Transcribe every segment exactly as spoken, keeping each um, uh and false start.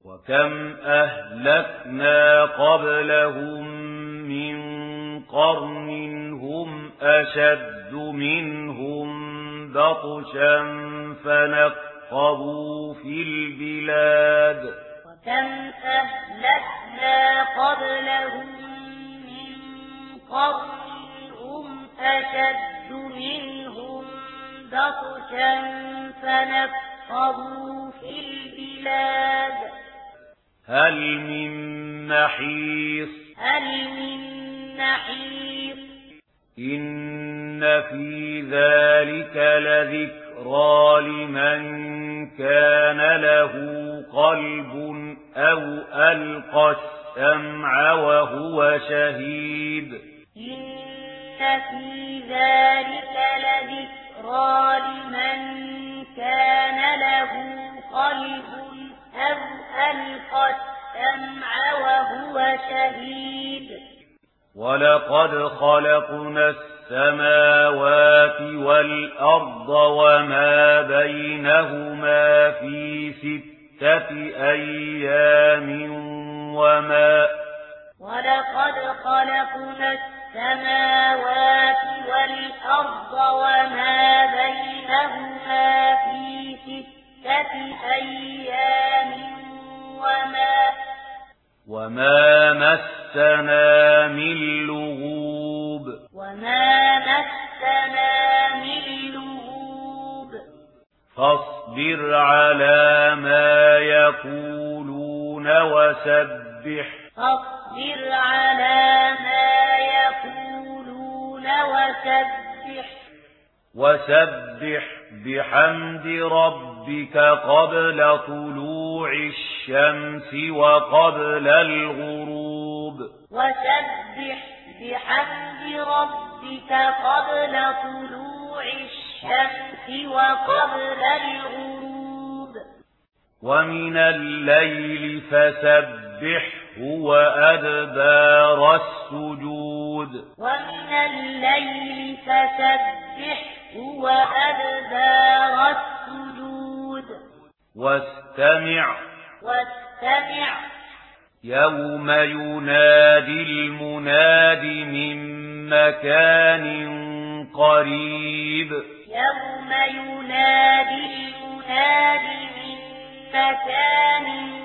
وكم أهلكنا قبلهم من قرن هم أشد منهم بطشا فنقبوا في البلاد وكم أهلكنا قبلهم من قرن هم أشد منهم بطشا فنقبوا في البلاد هل من محيص هل من محيص إن في ذلك لذكرى لمن كان له قلب أو ألقى السمع وهو شهيد إن في ذلك لذكرى لمن كان له قلب أو ألقى السمع وهو شهيد ولقد خلقنا السماوات والأرض وما بينهما في ستة أيام وما ولقد خلقنا السماوات والأرض وما بينهما في ستة أيام وما وما مسنا من لغوب وما مسنا من لغوب فاصبر على ما يقولون وسبح فاصبر على ما يقولون وسبح وسبح بحمد ربك قبل طلوع الشمس وقبل الغروب وسبح بحمد ربك قبل طلوع الشمس وقبل الغروب ومن الليل فسبحه وأدبار السجود ومن الليل فسبحه وأدبار السجود واستمع واستمع يوم ينادي المناد من مكان قريب يوم ينادي المناد من مكان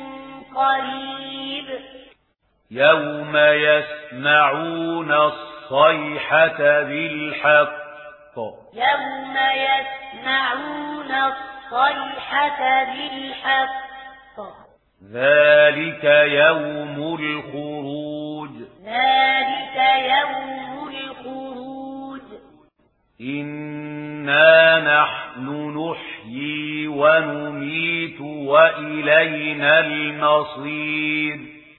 قريب يوم يسمعون الصيحة بالحق يوم يسمعون الصيحة بالحق ذلك يوم الخروج ذلك يوم الخروج إنا نحن نحيي ونميت وإلينا المصير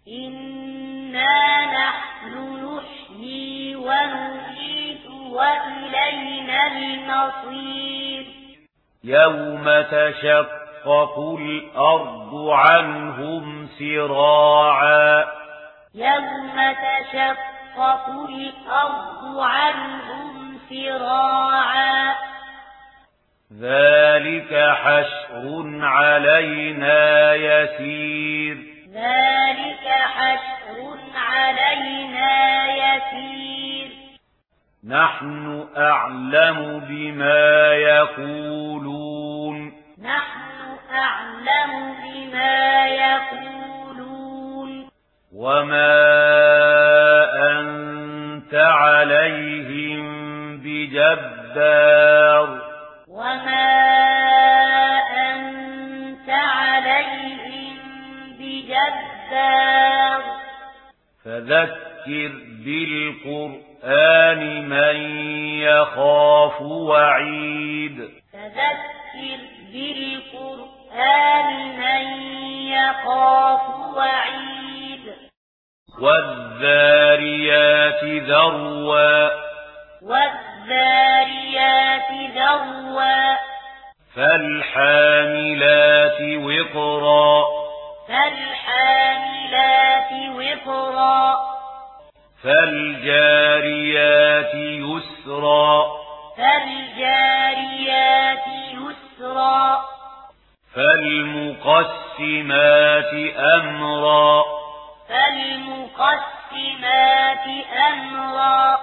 إنا نحن نحيي ونميت وإلينا المصير يوم تشقق الأرض عنهم سراعا يوم تشقق الأرض عنهم سراعا ذلك حشر علينا يسير ذلك حشر علينا يسير نحن أعلم بما يقولون نحن أعلم بما يقولون وما أنت عليهم بجبار وما أنت عليهم بجبار فذكر بالقرآن من يخاف وعيد فذكر بالقرآن من يخاف وعيد والذاريات ذروا والذاريات ذروا فالحاملات وقرا فالحاملات وقرا فالجاريات يسرا فالجاريات يسرا فالمقسمات أمرا فالمقسمات أمرا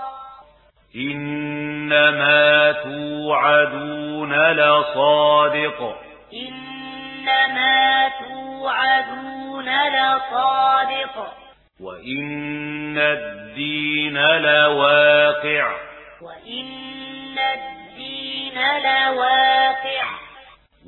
إنما توعدون لصادق إنما توعدون لصادق وإن الدين لواقع وإن الدين لواقع